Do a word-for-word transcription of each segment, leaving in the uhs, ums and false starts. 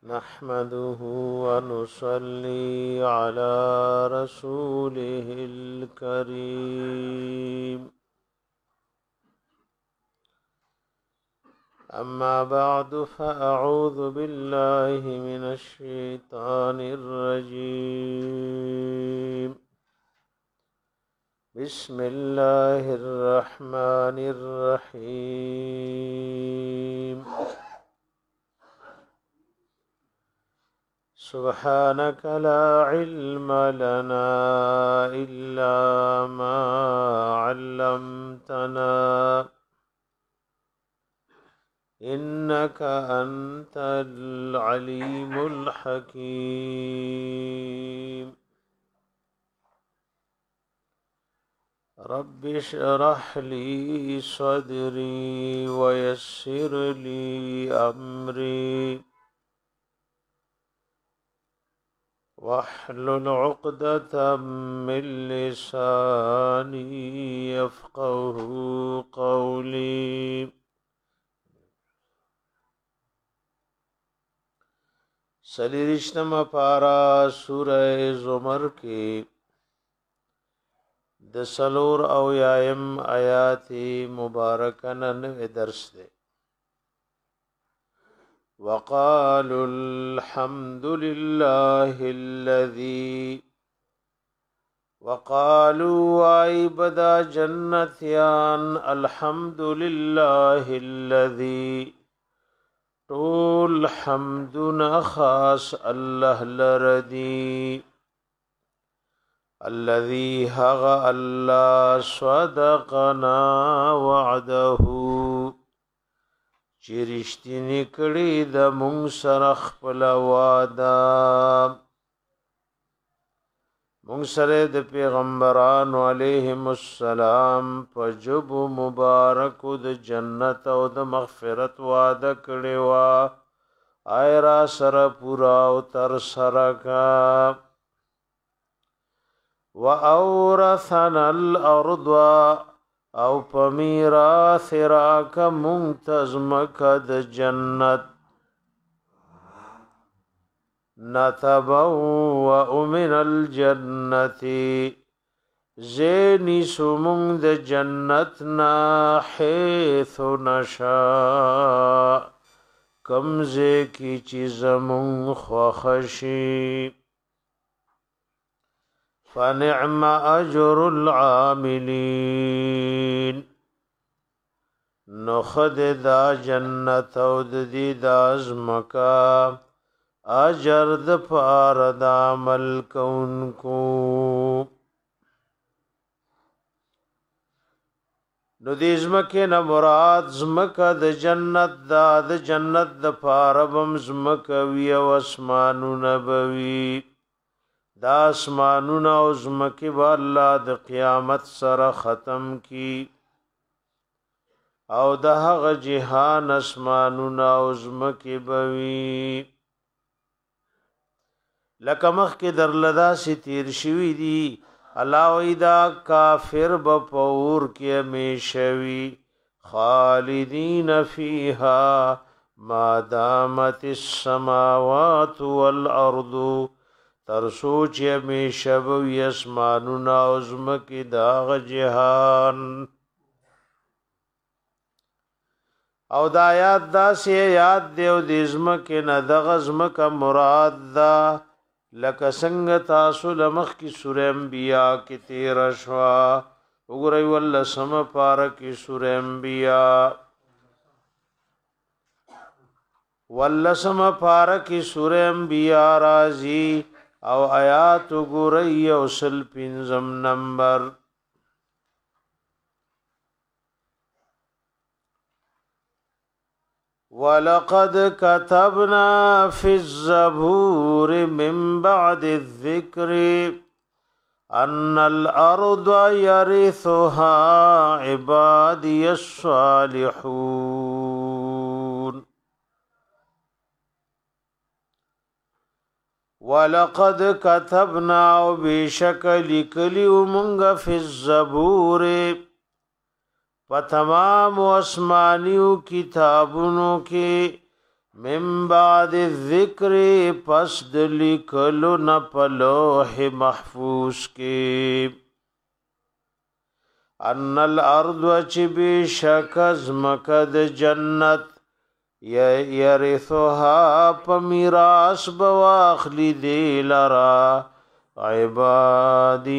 نحمده ونصلي على رسوله الكريم أما بعد فأعوذ بالله من الشيطان الرجيم بسم الله الرحمن الرحيم سبحانك لا علم لنا إلا ما علمتنا إنك أنت العليم الحكيم رب اشرح لي صدري ويسر لي أمري واحلل عقدة من لساني يفقه قولي سلیرشتم پارا سورہ زمر کی د سلور او یایم آیات مبارکن نوے درس دے وقالوا الحمد لله الذي وقالوا عبدا جنتيان الحمد لله الذي طول حمدنا خاص الله لردي الذي هغى الله صدقنا وعده چرشتنی کړي د مونږ سره خپل وعده مونږ سره د پیغمبرانو علیهم السلام په جب مبارک د جنت او د مغفرت وعده کړي وا آیرا سره پورا او تر سره کا واورثنا الارض او پمیراث راک منتظمک د جنت نتبوأ من الجنت زینی سمون د جنتنا حیث نشاء کمزے کی چیزمون خوخشی فنعم اجر العاملین نخد دا جنت او دی دا ازمکا اجر د پار دا عمل کونکو نو دی ازمکه نا مراد زمکا د جنت دا د جنت د پار بم زمکوی و اسمانو نبوی دا اسمانون او زمکی با اللہ د قیامت سر ختم کی او دا حق جہان اسمانون او زمکی بوی لکمخ کی در لدا سی تیر شوی دی اللہ ویدہ کافر بپور کی امیشوی خالدین فیہا ما دامت السماوات والارض تر سوچ همیشه به اسمانونه او ځمکې داغ جهان او د آیات داسې یاد دی او د ځمکې نه دغه ځمکه مراد ده لکه څنګه تاسو له مخکې سوره انبیا کې تېره شوه وګورئ ولسمه پاره کې سوره انبیا ولسمه پاره کې سوره انبیا راځي او آیات گوری او سل پنزم نمبر وَلَقَدْ كَتَبْنَا فِي الزَّبُورِ مِنْ بَعْدِ الذِّكْرِ أَنَّ الْأَرْضَ يَرِثُهَا عِبَادِيَ الصَّالِحُونَ ولقد كتبنا وبشكل كلي ومنغ في الزبور په تمام اسمانیو کتابونو کې من بعد الذکر پس د لیکلو نه په لوح محفوظ کې ان الارض چې بشک ازمکه د جنت یرثها په میراث بواخلی دی لرا عبادی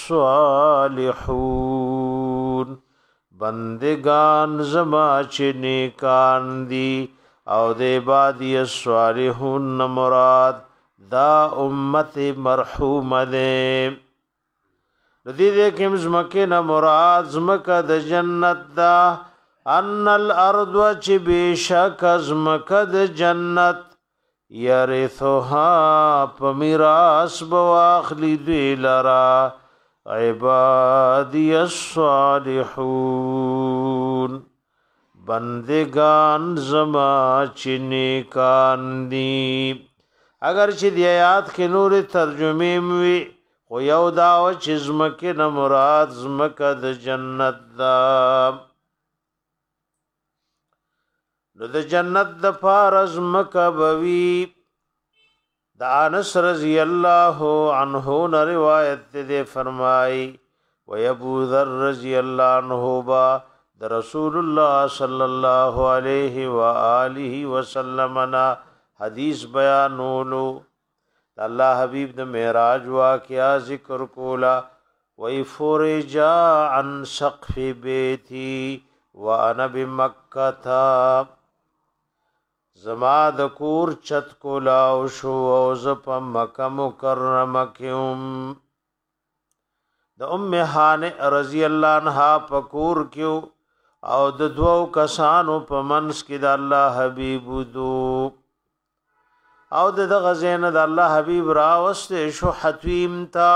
الصالحون بندگان زما چې نیکان دي او د عبادی الصالحون مراد دا امت مرحوم ده ردی دې کوم زمکه نه مراد زمکه د جنت دا ان الارض چې بشک زمکه د جنت یرثها په میراث بواخلی دی لرا عبادی الصالحون بندگان زما چې نیکان دي اگر چې د آیات کې نور ترجمه وي خو یو داو چې زمکه نه مراد زمکه د جنت دا نو د جنت د پاره زمکه بوي د انس رضی الله عنه روایت دې فرمای و ابو ذر رضی الله عنه با د رسول الله صلی الله علیه و آله وسلم نا حدیث بیانولو الله حبیب د معراج واقعا ذکر کولا وی فرجا عن سقف بیتی وانا بمکه زما د کور چت کولا او شو او ز په مکه مکرمه کېم د ام هانه رضی الله عنها پکور کېو او د دوو کسانو په منس کې د الله حبیب دو او د غزین د الله حبیب راوسته شو حتویم تا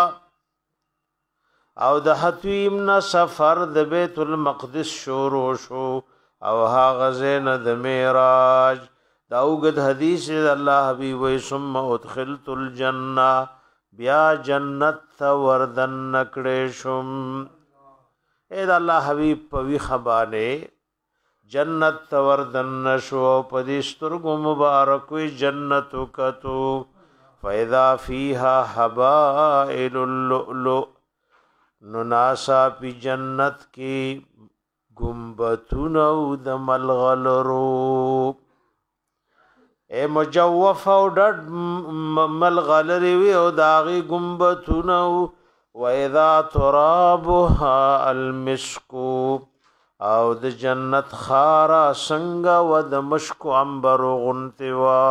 او د حتویم نه سفر د بیت المقدس شروع شو او ها غزین د معراج دا وګد حدیث د الله حبیب و ثم ادخلت الجنه بیا جنت وردن نکړې شم اے د الله حبیب په وی خبانه جنت وردن نشو پدیستر گو مبارک وی جنت کتو فیضا فیها حبائل اللؤلؤ نناسا پی جنت کی گمبتونو دملغلرو اے مجوف او ډډ ملغلری وی او داغي گمبتونو وَإِذَا تُرَابُهَا الْمِسْكُ او د جنت خارا څنګه و د مشک عنبر غنتوا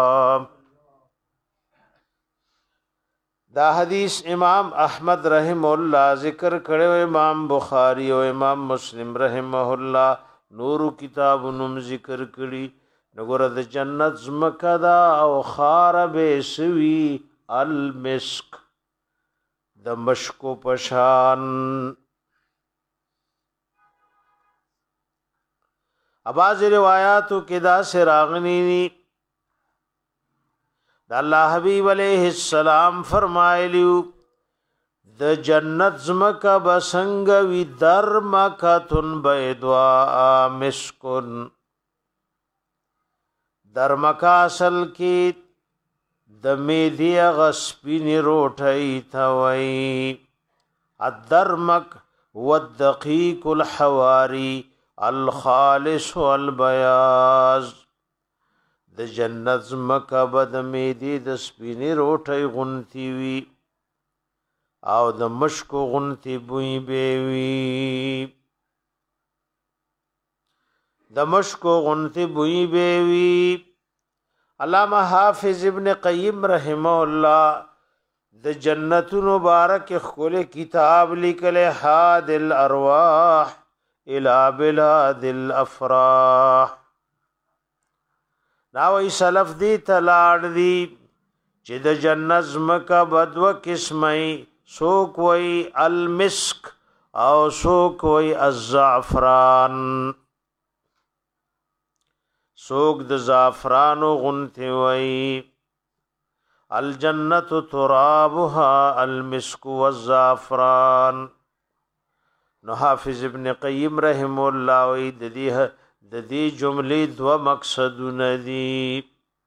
دا حدیث امام احمد رحم الله ذکر کړو امام بخاری او امام مسلم رحمه الله نور کتابونو ذکر کړي نګور د جنت زمکه دا او خار به سوي المسک د مشکو پشان اباظ روایاتو کې دا سراغنی د الله حبیب علیہ السلام فرمایلیو د جنت زمکه بسنګ وی درمکتن بیدوا مسکن درمکا اصل کې د میدی غسپینی روټی ثوی الدرمک والدقیق الحواری الخالص والبیاض د جنت زمکه بد میدی د سپینی روټی غنتی وی او د مشکو غنتی بوی بیوی د مشکو غنتی بوی بیوی علامہ حافظ ابن قیم رحمه الله د جنتو مبارک خول کتاب لیکل حاد الارواح الى بلاد الافراح ناوی سلف دی تلاړ دی چې د جنت زمکه بدو قسمه سوک وی المسک او سوک وی الزعفران سوک د زعفرانو غنتی وی الجنت ترابها المسک والزعفران نو حافظ ابن قیم رحم الله وی د دې د دې جملې دو مقصدونه دي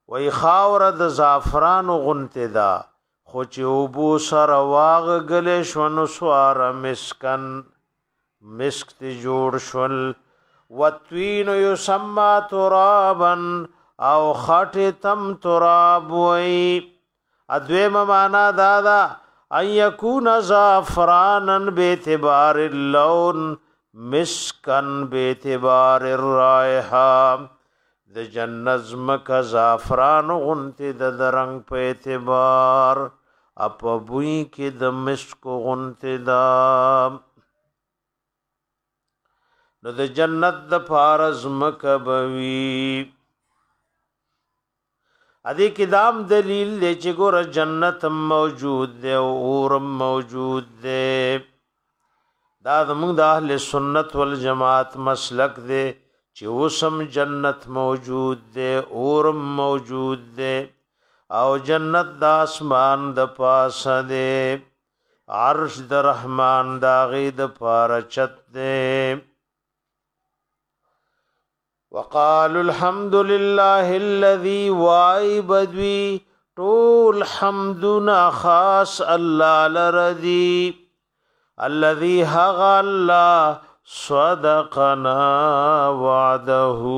وی خاور د زعفران غنته دا خو چې اوبو سره واغږلی شو نو سواره مسکن مسک تی جوړ شول وطوین یسما ترابا او خټې تم تراب وی ادویم معنا دادا ان یکون زعفرانا باعتبار اللون مسکن باعتبار الرائحه د جنت زمکه زعفران غنته د رنگ په اعتبار اپ بوئی کې د مسک غنته دا نو د جنت د پارز مکه بوي ادي کې دام دلیل دی چې ګور جنت موجود دی او اور موجود دی دا زموږ د اهل سنت والجماعت مسلک دی چې اوسم جنت موجود دی اور موجود دی او جنت د اسمان د پاسه دی عرش د رحمان دا غي د پاره چت دی وقالوا الحمد لله الذي واي بدوي طول حمدنا خاص الله لردي الذي هغ الله صدقنا وعده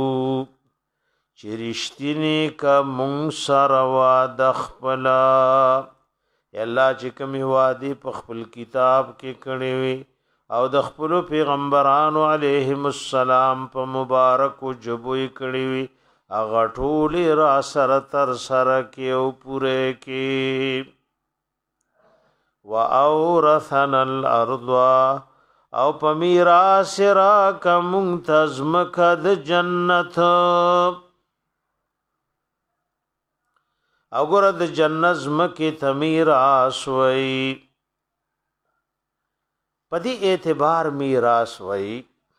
چرشتنی کا مون سر وعد خپلا الله چې کوم وعده په خپل کتاب کې کړی وي او د خپل پیغمبرانو علیهم السلام په مبارک جبوی کړی وي هغه ټول را سره تر سره کې او پوره کې واورثنا الارض او په میراث را کوم تزمک د جنت او ګره د جنت زمکه تمیراث وای پدی اعتبار میراث وای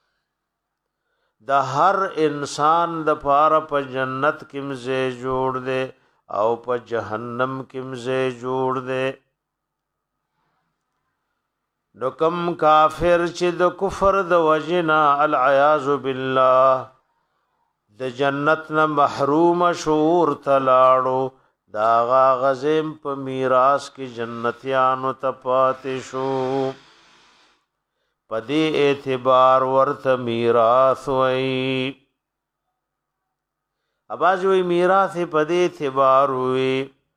د هر انسان د پاره په جنت کې مزه جوړ دے او په جهنم کې مزه جوړ دے نو کم کافر چې د کفر د وجنا العیاذ بالله د جنت نه محروم شور تلاړو دا غزم په میراث کې جنتیانو ته پاتې شو پدی اعتبار ورت میراث وئی اباز وی میراث پدی اعتبار وی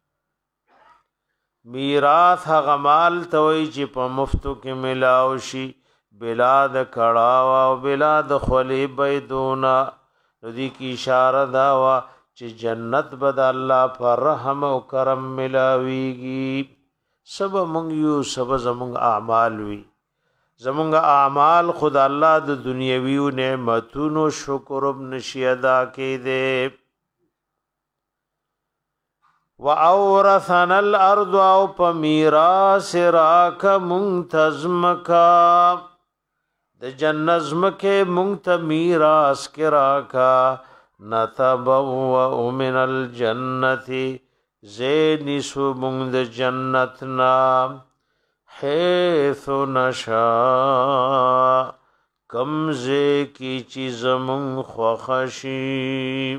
میراث هغه مال توي چې په مفتو کې ملاو شي بلاد کړهوا او بلاد خلی بيدونا ندی کی اشاره دا وا چې جنت بد الله پر رحم او کرم ملاويږي سب مونږ یو سب زمونږ اعمال وی زمونږ اعمال خدا الله د دنیوي نعمتونو شکر اب نشي ادا کې دے واورثنا الارض او پمیراث راک منتظمکا د جنت زمکه منت میراث کې راکا نتبو من الجنه زینسو من د جنتنا حیث نشا کمزے کی چیز من خوخشی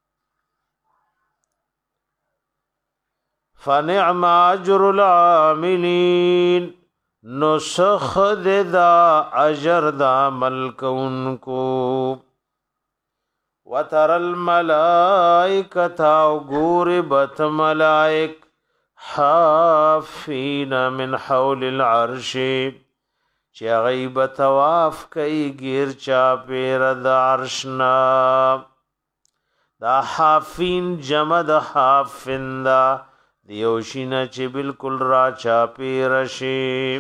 فنعم اجر العاملین نسخ دا اجر دا ملکون کو وتر الملائکتا غوربت ملائک حافین من حول العرش چی غیب تواف کئی گیر چا پیر دا عرشنا دا حافین جمع دا حافن دا دیوشینا چی بالکل را چا پیر شی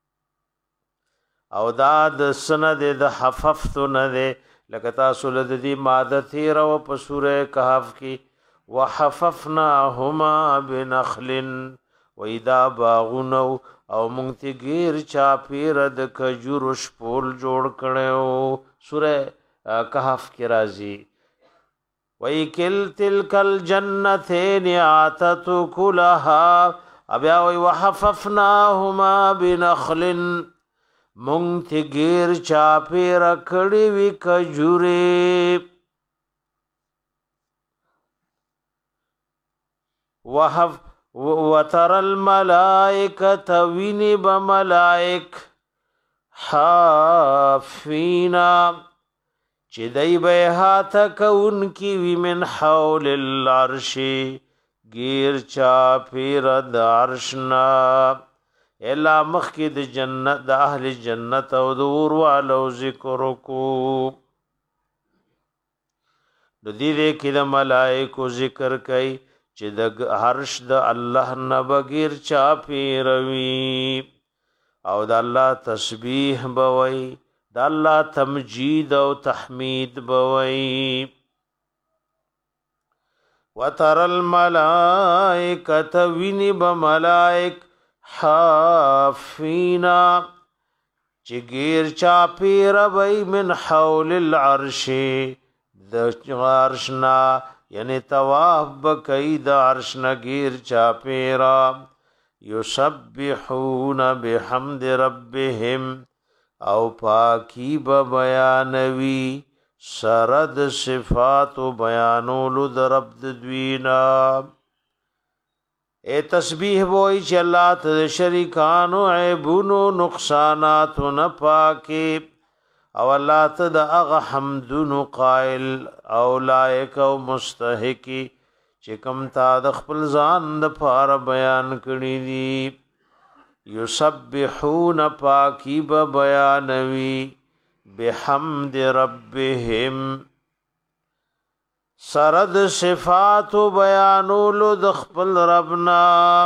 او دا د سند د حففتو نده لکتا سولد دی ماده تیر و پسور کحف کی وحففناهما بنخل وإذا باغونو او مونږ غیر چا پیر د کجور شپول جوړ کړو سوره کهف کې راځي وَيْكِلْ تِلْكَ الْجَنَّتَيْنِ آتَتْ كُلَهَا ابیا وی وحففناهما بنخل مونږ ته غیر چا پیر کړي وی کجوري وحف وتر الملائکه ویني بملائک حافینا چې دای به هات کون کی وی من حول العرش غیر چا پیر د عرشنا الا مخکد جنت د اهل جنت او د اور والو ذکر کو د دې کې د ملائکو ذکر کوي چې د عرش د الله نه بغیر چا پیروي او د الله تسبیح بوي د الله تمجید او تحمید بوي وتر الملائکه ویني بملائک حافینا چې غیر چا پیروي من حول العرش د عرشنا یعنی طواف بکئی د عرشنا غیر چا پیرا یسبحون بحمد ربهم او پاکی به بیانوی سرد صفات و بیانولو در رب دوینا اے تسبیح بوئی چی اللہ تا شریکانو عیبونو نقصاناتو نپاکی او اللہ تا دا اغا حمدونو قائل او لائک او مستحقی چی کم تا دا خپل ځان دا پار بیان کری دی یسبحون پاکی با بیانوی بحمد ربهم سرد صفات و بیانولو دخپل ربنا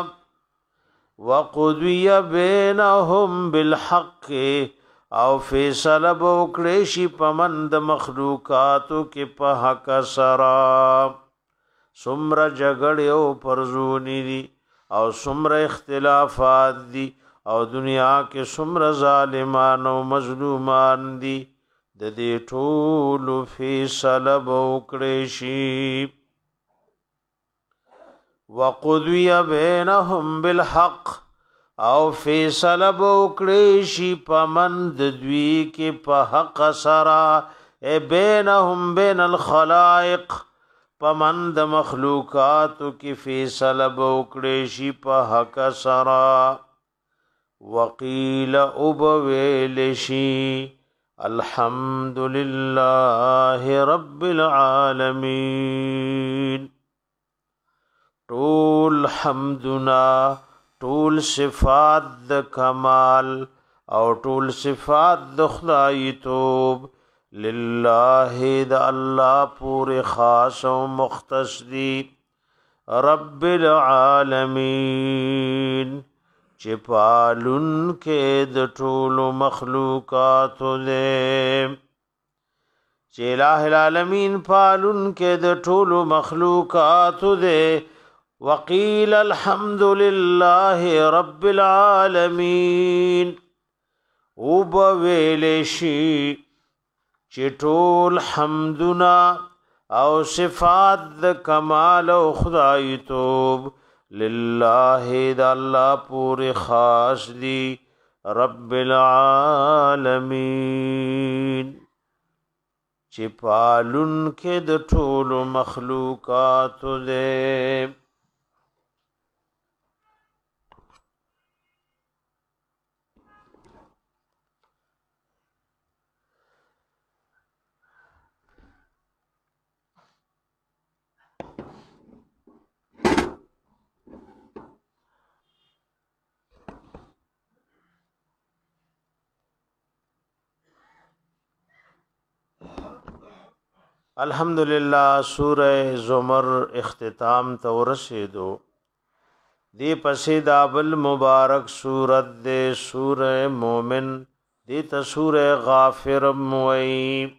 وقضی بینهم بالحق او فیصله بوکړی پمند مخلوقاتو کې په حق سرا سمر جګړې او پرزونی دي او سمر اختلافات دي او دنیا کې سمر ظالمان او مظلومان دي د دې ټول فیصله وکړي شي وقضي بينهم بالحق او فیصله وکړي شي پمند دوی کې په حق سره ای بینهم بین الخلائق پمند مخلوقات کی فیصله وکړي شي په حق سرا وقیل وبویل شي الحمد لله رب العالمین طول حمدنا طول صفات د کمال او طول صفات د خدای توب لله د الله پورې خاص او مختص دی رب العالمین چې پالون کې د ټول مخلوقات دې چې الہ العالمین پالون کې د ټول مخلوقات دې وقیل الحمد لله رب العالمین وبویل شي چې ټول حمدنا او صفات د کمال او خدای توب لله د الله پورې خاص دی رب العالمین چې پالون کې د ټول مخلوقات دې الحمدللہ سورہ زمر اختتام تورسیدو دی پسی دابل مبارک سورت دے سورہ مومن دی تا سورہ غافر موئی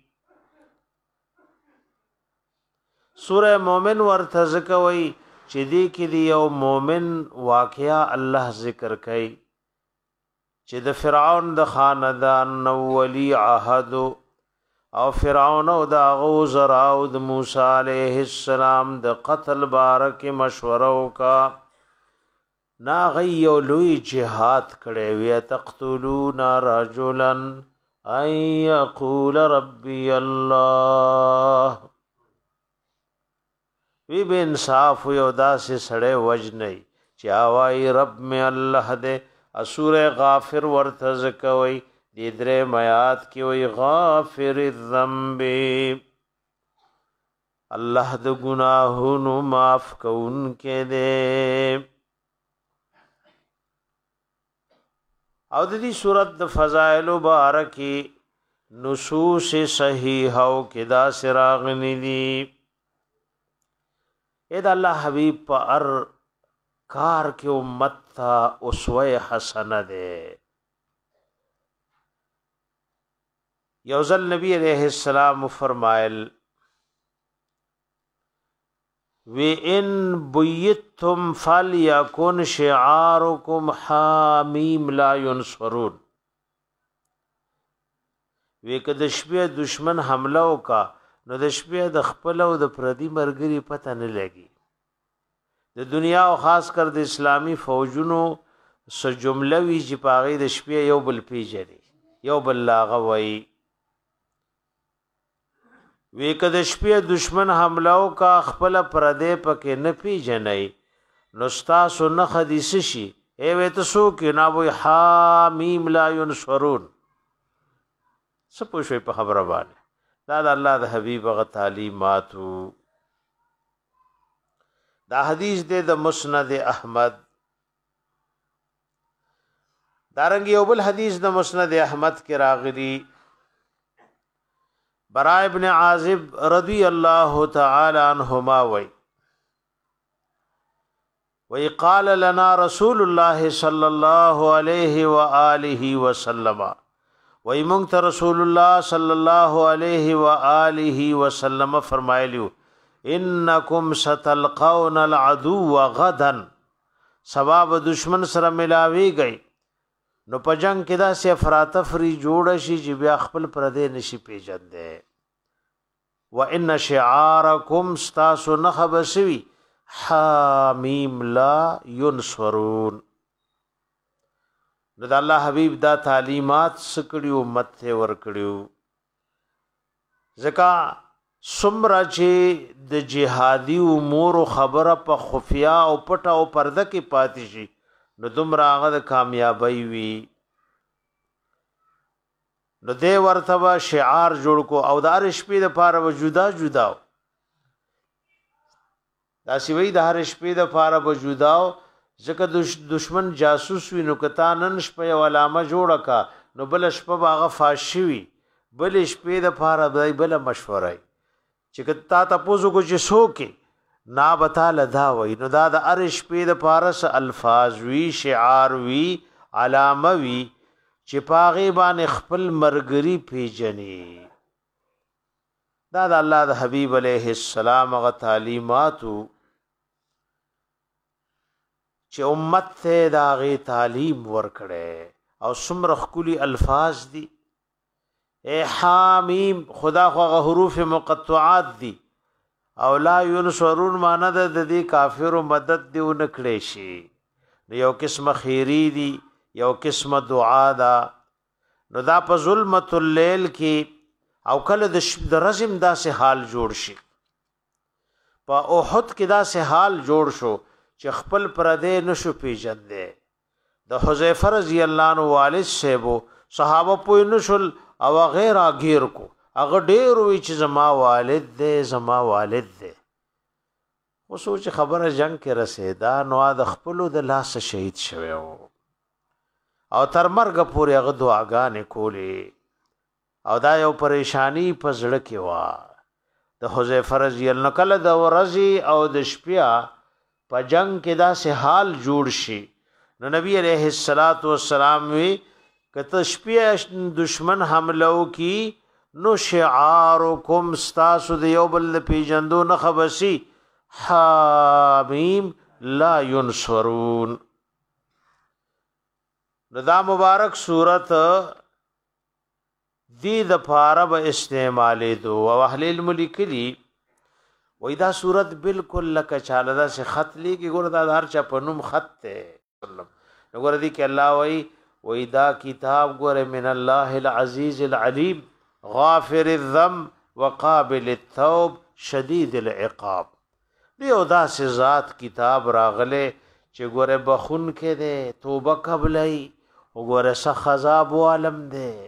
سورہ مومن ورتزکوئی چی دی کی دی یو مومن واقعہ اللہ ذکر کئی چی د فرعون د خاندان نوولی عہدو او فرعون او دا غوزر او د موسی علیہ السلام د قتل بارک مشورو کا نا غیو لوی جهاد کړي وی تقتلون رجلا ان یقول ربی الله وی به انصاف یو داسې سړی وجنی چې اوای رب می الله دې اسوره غافر ورته زکوي دې درې میات کې وی غافر الذنب الله د ګناهونو معاف کون کې دې. او د دې صورت د فضائل مبارکی نصوص صحیحه او کدا سراغنی دي. اې د الله حبیب په ار کار کې امت تا اسوه حسنه ده. یو ځل نبی علیہ السلام فرمایل وی ان بیتم فلیکن شعارکم حامیم لا ینصرون. وی که د شپې دشمن حمله وکا نو د شپې د خپل او د پردي مرګري پته نه لګي. د دنیا او خاص کر د اسلامی فوجونو س جمله وی چې پاغي د شپې یو بل پیژني یو بل لاغه وای. وی که د شپې دشمن حمله وکا خپل پردي پکې نه پیژني نو تاسو نه حدیث شي ای وې تاسو کې نا وای حامیم لا ينصرون. سپوږی په خبره باندې دا د الله د حبیب غ تعلیماتو. دا حدیث دے د مسند احمد. دارنګ یو بل حدیث د مسند احمد کې راغلی براء ابن عازب رضی الله تعالی عنہما وی وی قال لنا رسول الله صلی الله علیه و آله وسلم وی مونږ ته رسول الله صلی الله علیه و آله وسلم فرمایلیو انکم ستلقون العدو غدا. سبب دشمن سره ملاوي گئی نو په جنگ کې دا سي افراتفري جوړ شي چې بیا خپل پردې نشي پیژندې. وان شعارکم استاسو نخبسوي حامیم لا ينصرون. نو د الله حبیب دا تعلیمات سکړیو امت ته ور کړیو. ځکه سمرا چې د جهادي امور خبره په خفیا او پټه او پرده کې پاتې شي نو دومره هغه د کامیابی وي. نو دې ورته شعار جوړ کو او د هر شپې د پاره وجودا جدا دا سی وی د هر شپې د پاره وجودا ځکه دشمن جاسوس وي نو کتا نن شپه یو علامه جوړه کا نو بل شپه هغه فاشي وي بل شپې د پاره بل مشوره چې کتا تاسو کو چې سو کې نا بتا لدا وای نو دا د ار شپې د پارس الفاظ وی شعار وی علامه وی چې پاغي باندې خپل مرګري پیجنې. دا د الله د حبیب علیه السلام غ تعلیماتو چې امت ته دا غي تعلیم ورکړي او سمرخ کلی الفاظ دي. اے حامیم خدا خو حروف مقطعات دي او لا ينصرون معنا د دې کافر مدد دی ونکړي شي. یو قسم خیری دي یو قسم دعا دا. نو دا په ظلمت الليل کې او کله د رزم داسې حال جوړ شي. په احد کې داسې حال جوړ شو چې خپل پردې نشو پیژندې. د حذیفه رضی الله عنه والد صاحب صحابه پوی نشل او غیر اگیر کو هغه ډیر وی چې زما والد دې زما والد دې. و سوچ خبره جنگ کې رسیدا نو د خپل د لاس شهید شوی او تر مرګ پورې هغه دعاګانې کولې او دا یو پریشانی په زړه کې وا. د حذیفه رضی الله کله د ورځي او د شپیا په جنگ کې دا سه حال جوړ شي نو نبی علیہ الصلات والسلام وی کته شپیا دشمن حملو کی نو شعارکم استاسو د یو بل پیجندو نه خبسي حامیم لا ينصرون. نو دا مبارک صورت دی د پاره به استعمالې دو او اهل الملک لی وای دا صورت بالکل لکه چاله دا سے خط لیږي ګور دا هر چا په نوم خط ته ګور دی کې الله وای وای دا کتاب ګور من الله العزیز العلیم غافر الذنب وقابل التوب شدید العقاب. دیو داسې ذات کتاب راغله چې ګوره بخون کې ده توبه قبلای وګوره سخ عذاب عالم ده.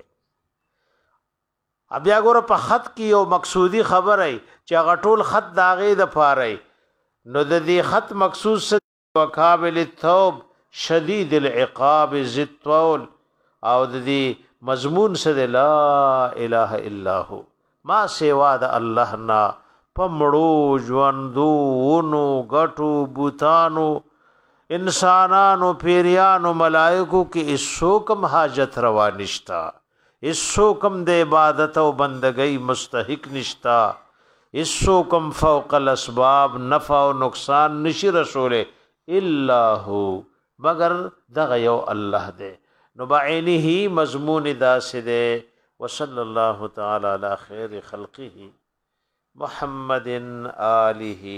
بیا ګوره په خط کې یو مقصودی خبره چې هغه ټول خط داغه د پاره نو د دې خط مقصود وقابل التوب شدید العقاب ذی الطول او د دې مضمون سره لا اله الا هو ما سوا د الله نا پمړو ژوندو ونو غټو بوتانو انسانانو پیریانو ملائکو کې اسو کم حاجت روا نشتا اسو کم د عبادت او بندګۍ مستحق نشتا اسو کم فوق الاسباب نفع او نقصان نشي رسوله الا هو مگر دغه یو الله دې نو بعینه مضمون داسده وصلی الله تعالی علی خیر خلقه محمد آله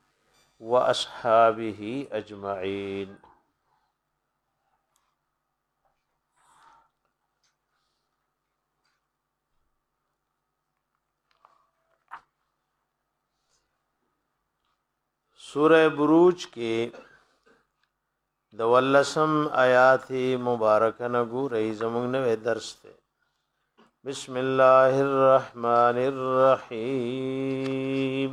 واصحابه اجمعین. سورہ بروج کے دولسم آیات مبارکہ نگو رئی زمانگ نوے درس تے. بسم اللہ الرحمن الرحیم.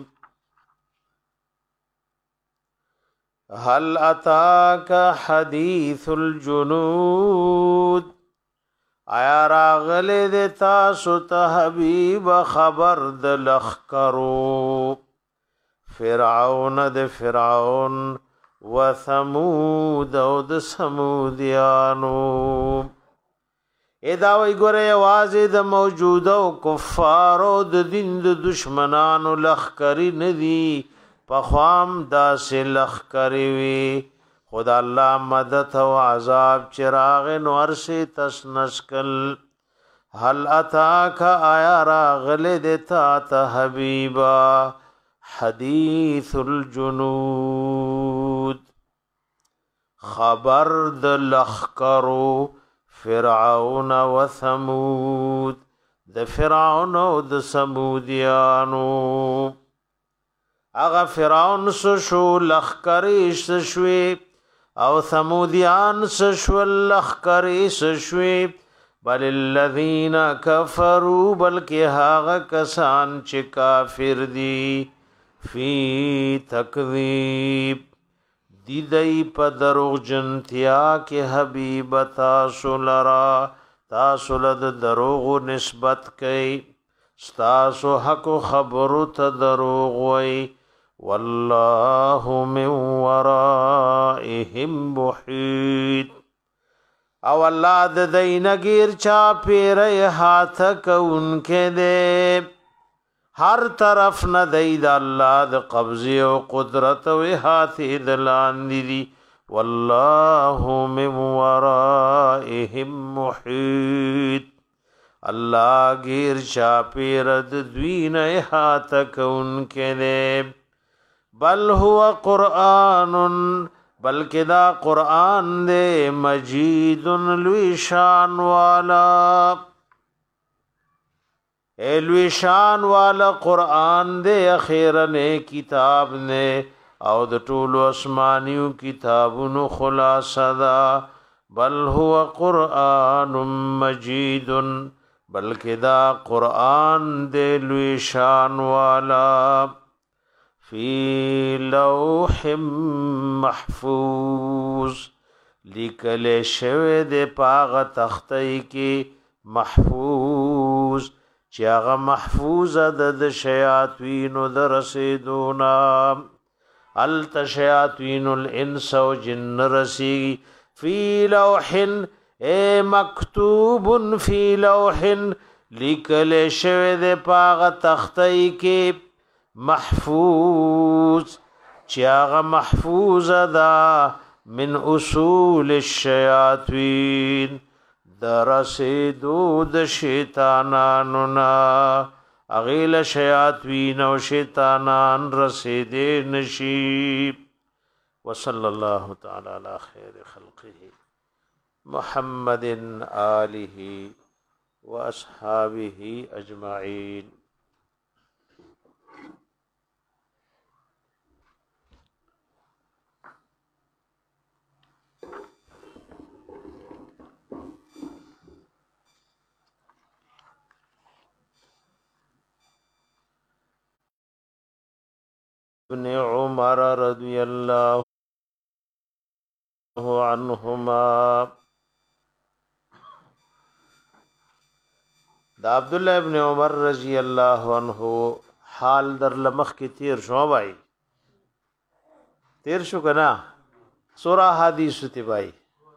هل اتاک حدیث الجنود آیا راغل دیتا ست حبیب خبر دلخ کرو فرعون د فرعون و ثمود او د سمودیانو. ادا وی ګره आवाज د موجوده او کفارو د دین د دشمنانو لخکری ندی په خوام داسې لخکری وی خدا الله مدد او عذاب چراغ نور سے تسنسکل. هل اتاک آیا راغل دیتا ته حبیبا حدیث الجنود خبر د لخکرو فرعون و ثمود د فرعون او د سمودیانو. اغه فرعون سشو لخکری سشوی او ثمودیان سشو لخکری سشوی بل الذین کفروا بلکه هاغه کسان چې کافر دي فی تکذیب دی دی پا دروغ جنتیا کے حبیب تاسو لرا تاسو لد دروغ نسبت کئی ستاسو حق خبرو تا دروغ وی واللہ من ورائهم محیط او اللہ د دینگیر چا پیرے ہاتھ کونکے دے ہر طرف نہ دید اللہ د قبضی و قدرت و احاطی دلان دی واللہ من ورائهم محیط اللہ گیر چاپیرد دوین احاطہ کون کے دے بل ہوا قرآن بلکہ دا قرآن دے مجید لوی شان والا ایلوی شان والا قرآن دے اخیرن کتاب نے او د ټولو اسمانیو کتابونو خلاصه دا بل هو قرآن مجید بلکہ دا قرآن دے لوی شان والا فی لوح محفوظ لیکل شوی دے پاغ تختی کی محفوظ چې هغه محفوظه د د شیاطینو د رسیدونا الت شیاطین الانس و جن رسی فی لوح اے مکتوب فی لوح لیکل شوی د پاغه تختی کې محفوظ چې هغه محفوظه ده من اصول الشیاطین درسیدو د شیطانانو نا اغیل شیاطین و شیطانان رسیدے نشیب. وصلی اللہ تعالی علی خیر خلقه محمد آلہ و اصحابہ اجمعین. ابن عمر رضی اللہ عنہما دا عبداللہ ابن عمر رضی اللہ عنہ حال در لمخ کی تیر شو بھائی تیر شو کنا سورہ حدیث تی بھائی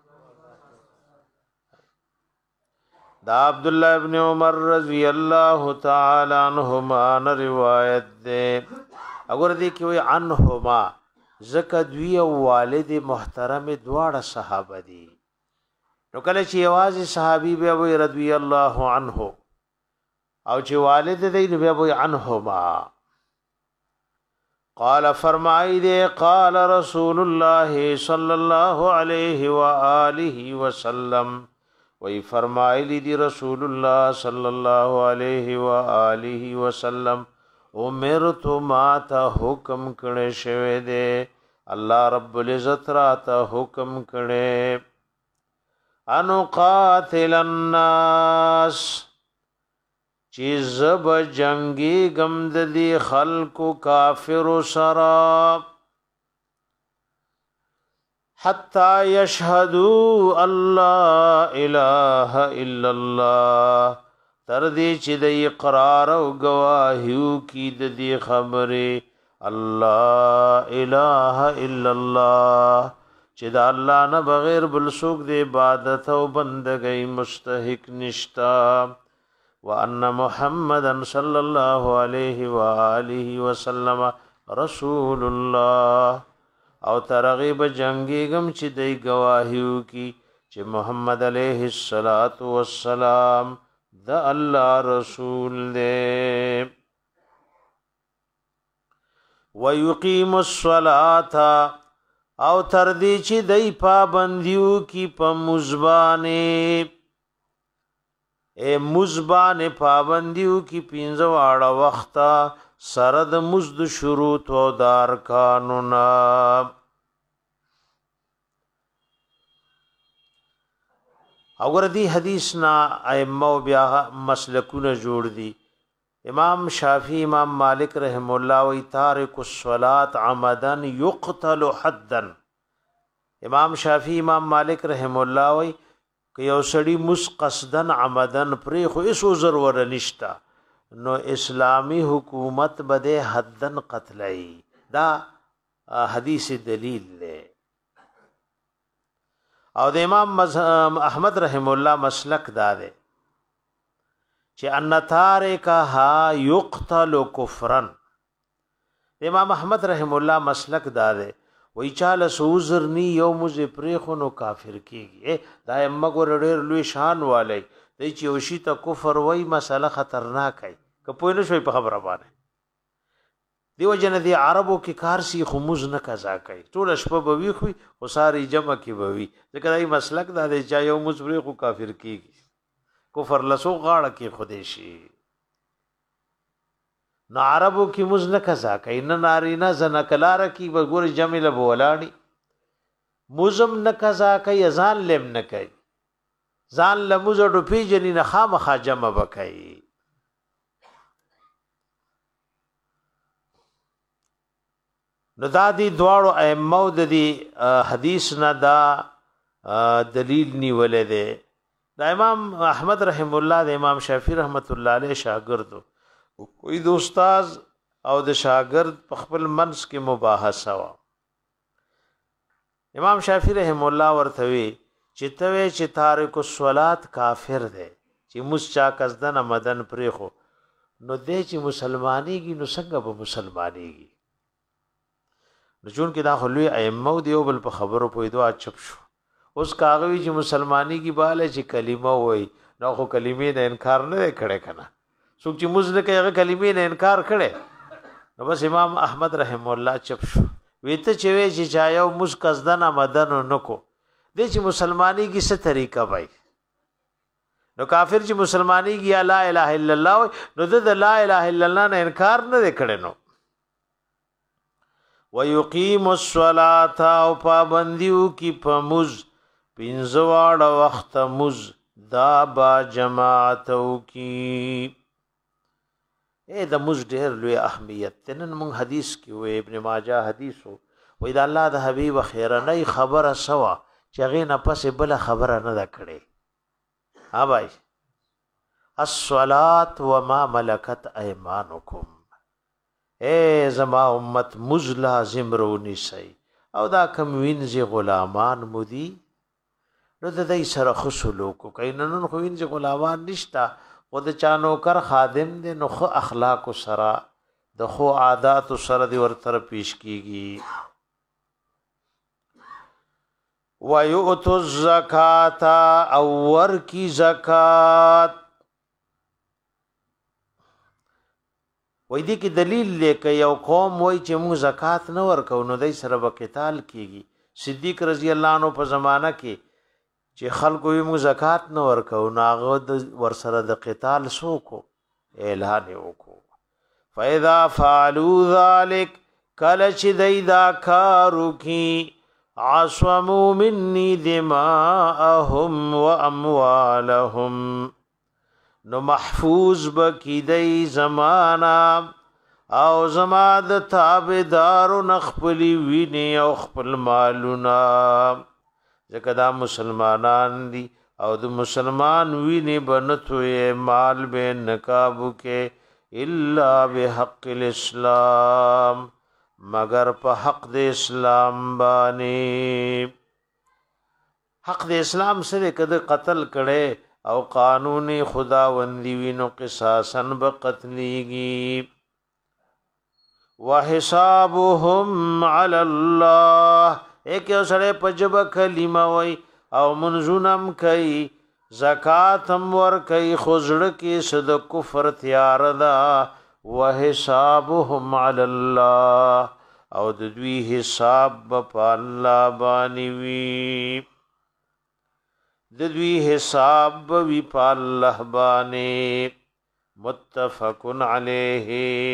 دا عبداللہ ابن عمر رضی اللہ تعالی عنہما نا روایت دے اگر دیکھیں ہوئی عنہما زکا دوی والد محترم دوار صحابہ دی نو کله چې یوازې صحابي بیا وی رضی الله عنه او چې والد دی نو بیا وی عنهما قال فرمای دی قال رسول الله صلی الله علیه و آله وسلم وی فرمایلی دی رسول الله صلی الله علیه و آله وسلم امرت ما ته حکم کړه شوی دی الله رب العزت را ته حکم کړه انو قاتل الناس چیز ب جنگی گمد دی خلق کافر سرا حتی یشهدو اللہ الہ الا اللہ تردی چی دی اقرار و گواہیو کی دی خبری اللہ الہ الا اللہ چې دا الله نه بغیر بل څوک د عبادت او بندګۍ مستحق نشتا وان محمدا صلی الله علیه و آله وسلم رسول الله او ترغیب جنگی غم چې د گواهیو کی چې محمد علیه الصلاۃ والسلام د الله رسول دی ويقيم الصلاة او تر دې چې دای پابندیو کی په مزبانه اے مزبانه پابندیو کی پینځه واړه وخت سره د مزد شروط او دار قانونا اور دی حدیث نا ائمه بیا مسلکونه جوړ دي امام شافعی امام مالک رحم الله و تارک الصلاة عمدا يقتل حدا امام شافعی امام مالک رحم الله و کہ یو سړی مسقصدن عمدن پرې خو ایسو ضرور نشتا نو اسلامی حکومت بده حدن قتلای دا حدیث دلیل لے او د امام احمد رحم الله مسلک دا ده چې ان تارکها یقتل کفرا امام احمد رحم الله مسلک دا ده وای چاله سوزر نی یو مز پرخونو کافر کیږي دا مګور ډیر لوی شان والي د چې وشي ته کفر وای مسله خطرناک ای کپوی نه شوی په خبره باندې دیو جن دی عربو کې کار سی خموز نه قضا کوي ټول شپه به وی خو او ساری جمع کې به وی ځکه دای مسلک دا دی چې یو مز پرخو کافر کیږي کفر لسو غاړه کې خودشي نو عربو کې مز نه قضا کوي نه نارینا زنا کلار کې وګور جمیل بولاړي مزم نه قضا کوي ځان لم نه کوي ځان لمز ډو پیجنې نه خامخا جمع وکړي نو دا دی دواړو ائمه د دې حدیث نه دا دلیل نیولې ده دا امام احمد رحم الله د امام شافعی رحمت الله علیه شاګرد کوئی د استاد او د شاګرد په خپل منس کې مباحثه وا امام شافعی رحم الله ورته وی چې ته چې تارک الصلات کافر دی چې مسچا قصدن مدن پرې خو نو دې چې مسلمانېږي نو څنګه به مسلمانېږي نو چون کې دا خلوی ائمه دی او بل په خبرو پوي دوه چپ شو اوس کاغوی چې مسلمانی کی باله چې کلمه وای نو خو کلمې نه انکار نه کړي کنه څوک چې مزله کې هغه کلمې نه انکار کړي نو بس امام احمد رحم الله چپ شو ویته چې وی چې چا یو مسقصدن مدن نکو د چې مسلمانی کی څه طریقه وای نو کافر چې مسلمانی کی لا اله الا الله نو د لا اله الا الله نه انکار نه کړي نو ويقيم الصلاه او پابندیو کی پمز پینزواړه وخت مز دا با جماعتو کی اے د مز ډېر لوی اهمیت تنن مون حدیث کې و ابن ماجه حدیثو و اذا الله د حبیب خیرنه خبره سوا چې غي نه پس بل خبره نه کړي. ها بھائی الصلاة وما ملکت ایمانکم، اے زما امت مز لازم رونی سی او دا کم وینځي غلامان مودي نو د دې سره خصلو کو کینن خو وینځي غلامان نشتا خو د چانو کر خادم دې نو خو اخلاق سره د خو عادت سره دی ورتر پیش کیږي. وَيُؤْتُ الزَّكَاةَ او ور کی زکات وای دي کې دلیل لیکي یو قوم وای چې موږ زکات نه ورکو نو دای سره به قتال کیږي. صدیق رضی الله عنه په زمانہ کې چې خلکو یې موږ زکات نه ورکو ناغه ور سره د قتال سوکو اعلان وکړو. فاذا فعلوا ذلك کله چې دای دا کارو کی عصموا مني دماءهم واموالهم نو محفوظ بکی دی زمانا او زما د تابعدارو نخپلی ویني او خپل مالونا ځکه دا مسلمانان دي او د مسلمان ویني بنتوي مال به نکابو کې الا بحق الاسلام مگر په حق د اسلام باندې. حق د اسلام سره کده قتل کړي او قانونی خداوندی وینو قصاصن بقتلیگی. وحسابهم علی الله ایک یو سڑے پجب کلمہ وی او منزونم کئی زکاتم ور کئی خزڑ کی صد کفر تیار دا وحسابهم علی الله او ددوی حساب بپا اللہ بانیوی د دوی حساب وی په الله باندې. متفقن علیه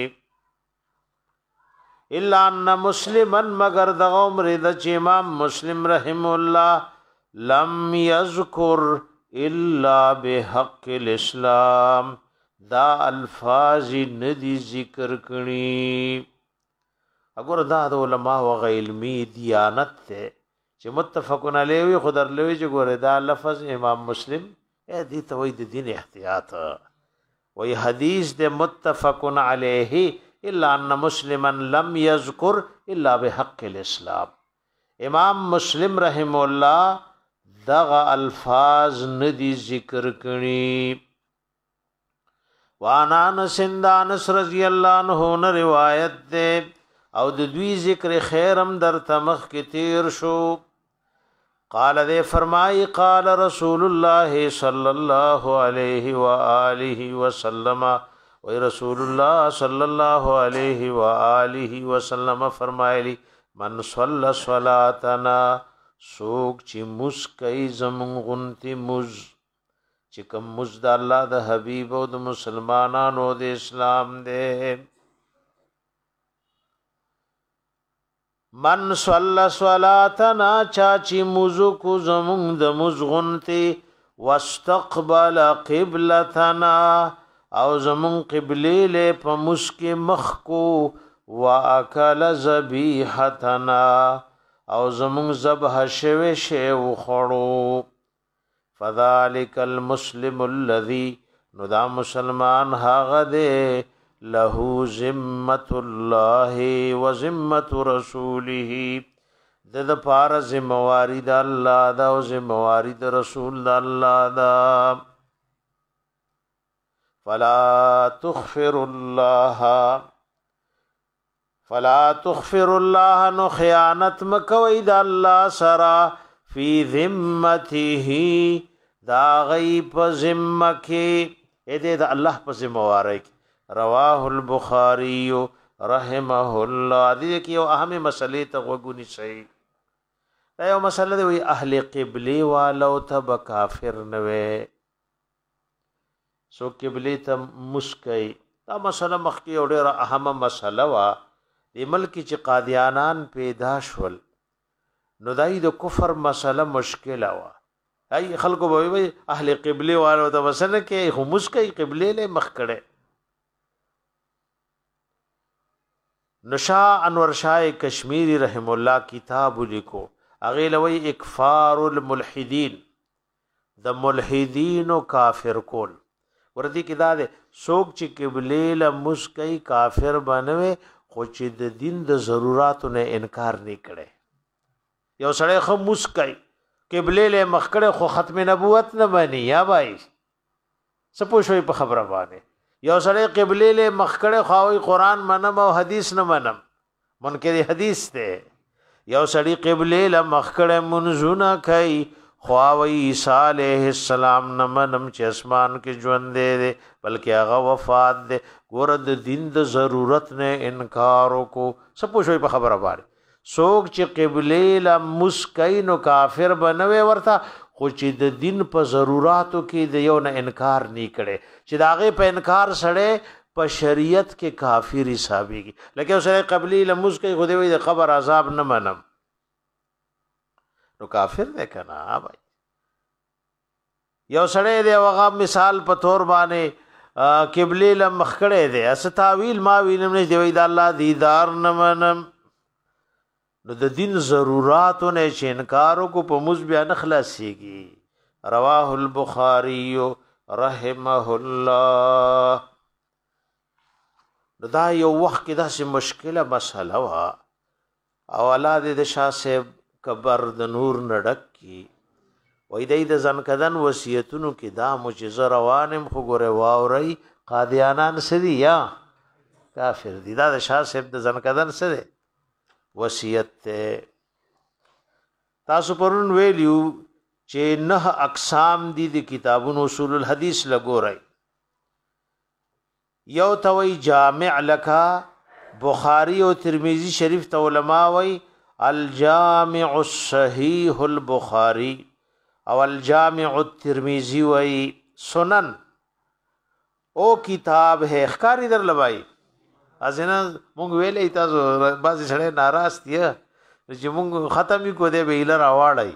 الا ان مسلما مگر د عمر د امام مسلم رحم الله لم یذکر الا بحق الاسلام دا الفاظ ندی ذکر کړي. اگر دا د علماء و علمی دیانت ته چې متفقون علیه خدر لوی چې ګوره دا لفظ امام مسلم اې دې ته وې د دین احتیاط وې حدیث د متفقون علیه الا ان مسلما لم یذکر الا بحق الاسلام. امام مسلم رحم الله دغه الفاظ ندی ذکر کړي. وانا انس رضی الله عنه روایت ده او د دوی ذکر خیرم در تمخ کی تیر شو. قال دے فرمائی قال رسول اللہ صلی اللہ علیہ وآلہ وسلم و رسول اللہ صلی اللہ علیہ وآلہ وسلم فرمائی من صلی صلاتنا سوک چی مسکی زمون غنتی مز چکم مز دا اللہ دا حبیب و دا مسلمانانو دا اسلام دے. من صلی صلاتنا چاچی مزو کو زمون د مزغنتی واستقبل قبلتنا او زمون قبلی لے پا مسک مخکو واکل زبیحتنا او زمون زبح شوی شیو خورو. فذالک المسلم الذی نو دا مسلمان هاغه دے له ذمت الله و ذمت رسوله د د پار ذمہواری د الله دا او ذمہواری د رسول د الله دا. فلا تغفر الله فلا تغفر الله نو خیانت مکوي د الله سرا فی ذمته دا غیب ذمکه اې د الله په ذمہواری. رواه البخاری رحمه الله. دې کې یو اهم مسلې ته وګونی شي. دا یو مسله دی اهل قبله والو ته کافر نه وي سو قبله ته مسکی. دا مسله مخکې یو ډېره اهمه مسله وا. د ملک چې قادیانان پیدا شول نو دای د کفر مسله مشکله وا. ای خلکو به وي اهل قبله والو ته مسله کې هم مسکی قبله له مخ کړي نشا انور شاه کشمیری رحم الله کتاب لیکو اغه لوی اکفار الملحدین د ملحدین او کافر کول ورته کې دا ده څوک چې قبله له مسکی کافر بنوي خو چې د دین د ضرورتو نه انکار نه کړي یو سړی خو مسکی قبله له مخکړه خو ختم نبوت نه بني یا بھائی سپو شوي په خبره باندې یو سړی قبله له مخکړه خو قرآن منم او حدیث نه منم منکر حدیث ته یو سړی قبله له مخکړه منځونه کوي خواوی عیسی علیہ السلام نمنم چې اسمان کې ژوند دی بلکې هغه وفات دی ګور د دین د ضرورت نه انکار وکړو سپو شوي په خبره باندې څوک چې قبله له مسکی نو کافر بنوي ورته خو چې د دین په ضرورتو کې د یو نه انکار نه کړي چې دا هغه په انکار سره په شریعت کې کافر حسابيږي لکه سره قبله له مسکی خو دی د قبر عذاب نه منم نو کافر دی کنه بھائی یو سړی دی هغه مثال په تور باندې قبله له مخکړه دی اس تعویل ما وینم نه دی د الله دیدار نه منم نو د دین ضرورتونه چې انکار کو په مز بیان خلاصيږي رواه البخاری رحمه الله دا یو وخت کې داسې مشکله مسله وا او اولاد د شاه صاحب کبر د نور نډک کی وای دی د ځنکدن وصیتونو کې دا معجزه روانم خو ګوره واوري قادیانان سدي یا کافر دي دا د شاه صاحب د ځنکدن سره وصیت ته تاسو پرون ویلیو چې نه اقسام دي د کتابونو اصول الحديث لګورای یو توي جامع لکا بخاری او ترمذی شریف ته علما وای الجامع الصحيح البخاري او الجامع الترمذي وای سنن او کتاب ہے اخکاری در لبای ازنه مونږ ویلې تاسو بعضی سره ناراض دي چې مونږ ختمي کو دې به لر اواړای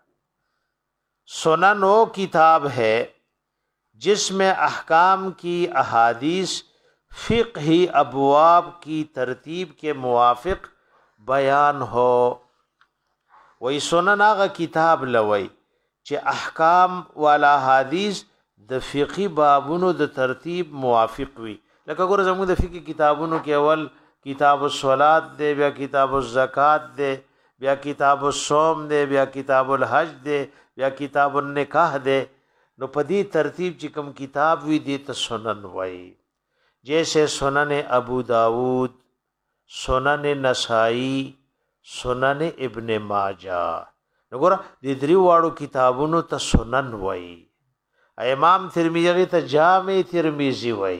سنن او کتاب ہے جس میں احکام کی احادیث فقہی ابواب کی ترتیب کے موافق بیان ہو وی سنن آغا کتاب لوی چې احکام والا حدیث د فقهی بابونو د ترتیب موافق وي لکه ګور زموږ د فقهی کتابونو کې اول کتاب الصلاۃ دی بیا کتاب الزکات دی بیا کتاب الصوم دی بیا کتاب الحج دی بیا کتاب النکاح دی نو په دې ترتیب چې کوم کتاب وی دی ته سنن وای جیسے سنن ابو داود سنن نسائی سنن ابن ماجہ نګور د دریو واړو کتابونو ته سنن وای امام ترمذی ته جامع ترمذی وای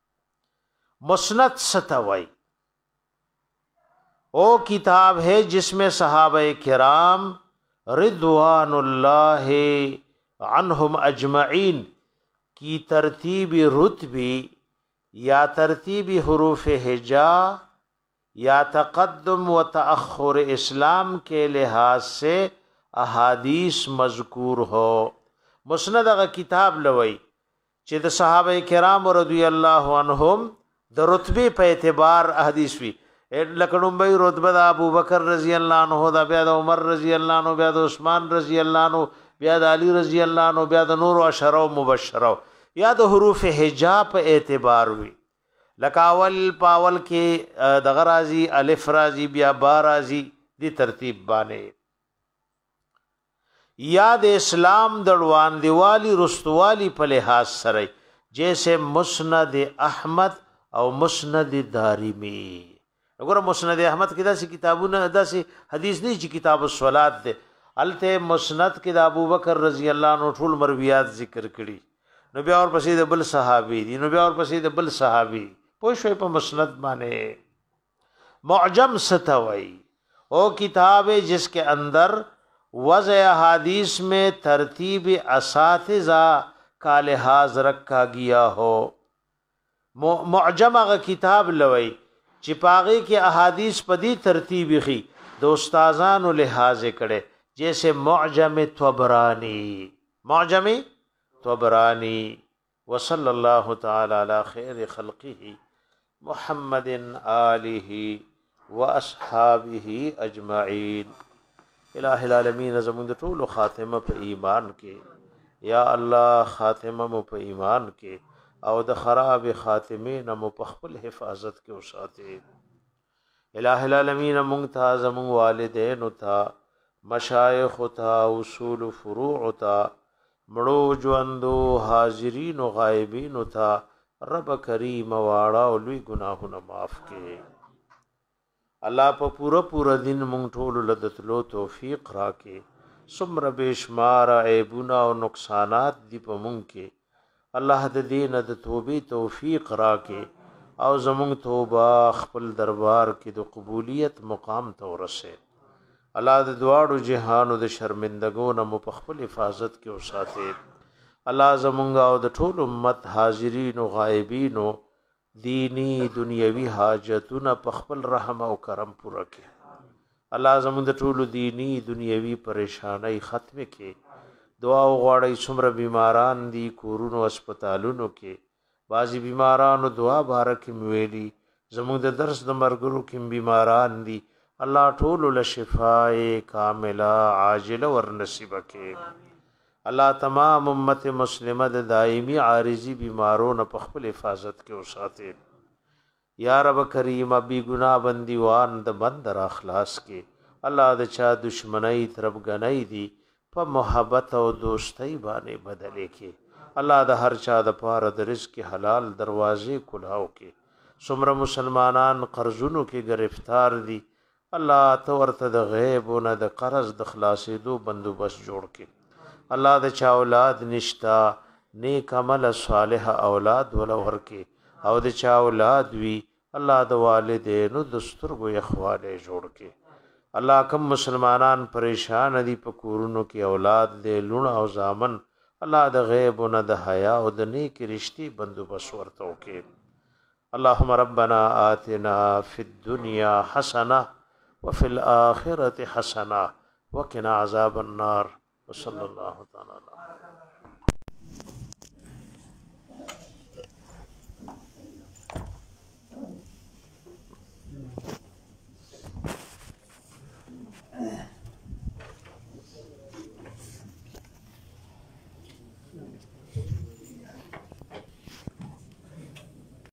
مسند ستوای او کتاب ہے جس میں صحابہ کرام رضوان اللہ عنہم اجمعین کی ترتیب رتبی یا ترتیب حروف ہجا یا تقدم و تأخر اسلام کے لحاظ سے احادیث مذکور ہو مسند هغه کتاب لوي چې د صحابه کرام رضی الله عنهم د رتبه په اعتبار احادیث وی لکړم به رتبه د ابو بکر رضی الله عنه دا بیا د عمر رضی الله عنه بیا د عثمان رضی الله عنه بیا د علی رضی الله عنه بیا د نور عشره مبشره یا د حروف هجا په اعتبار وی لکاول پاول کې د غرازی الف رازی بیا با رازی دی ترتیب باندې یا د اسلام دړوان دیوالی رستوالی په لحاظ سره جیسے مسند احمد او مسند دارمی وګوره مسند احمد کې داسې کتابونه داسې حدیث نه چې کتاب الصلات ده الته مسند کې د ابوبکر رضی الله عنه ټول مرویات ذکر کړي نو بیا اور پسې د بل صحابي دي نو بیا اور پسې د بل صحابي پوه شوي په مسند باندې معجم ستوي او کتاب ہے جس کے اندر وضع حدیث میں ترتیب اساتذہ کا لحاظ رکھا گیا ہو معجم هغه کتاب لوي چې پاغي کې احادیث په دې ترتیب خي د استادانو لحاظ کړي جیسے معجم طبرانی معجم طبرانی وصلی الله تعالی علی خیر خلقه محمد آله واصحابه اجمعین. الہ العالمین زمون د ټولو خاتمه په ایمان کې، یا الله خاتمه مو په ایمان کې او د خراب خاتمه نه مو په خپل حفاظت کې وساتئ. الہ العالمین مونږ ته زمون والدین او ته مشایخ او ته اصول فروع او ته مړو ژوندو حاضرین او غایبین او ته رب کریم واړه او لوی ګناهونه معاف کړي. الله په پورا پورا دین مونږ ټول لدتلو توفیق راکړي. څومره بشمار عیبونه او نقصانات دی په مونږ کې، الله د دین د توبې توفیق راکړي او زمونږ توبه خپل دربار کې د قبولیت مقام ته ورسه. الله د دواړو جهانو د شرمندګو نه مو په خپل حفاظت کې وساتي. الله زمونږ او د ټول امت حاضرین او غایبین دینی دنیوي حاجتونه په خپل رحم او کرم پوره کړي. الله زمونږ د ټول دینی دنیوي پریشانای ختم کړي. دعا وغواړئ څومره بیماران دي کورونو هسپتالونو کې، بعضی بیمارانو دعا بارک ویلي، زموږ د درس د مرګرو کې بیماران دي، الله ټول له شفای کامله عاجله ور نصیب کړي. الله تمام امت مسلمه د دایمي عارضی بیمارونو په خپل حفاظت کې وساتي. یا رب کریم ابي ګناه بنديوان د بندر اخلاص کې، الله د چا دشمنی تربګنۍ دي په محبت او دوستۍ باندې بدلې کې. الله د هر چا د پاره د رزق حلال دروازې کلاو کې. څومره مسلمانان قرضونو کې گرفتار دي، الله ته ورته د غیب او نه د قرض د خلاصېدو بندوبست جوړ کې. الله د چا اولاد نشتا، نیک عمل صالح اولاد ولا ورکې، او د چا اولاد وی الله د والدینو د سترګو یخواله جوړ کې. الله کم مسلمانان پریشان دي په کورونو کې اولاد دې لونه او زامن، الله د غیب او نه د حیا او د نیک رشتي بندوبست ورته وکړي. اللهم ربنا آتنا فی الدنیا حسنه وفي الاخره حسنه وقنا عذاب النار. وصلی الله تعالی علیہ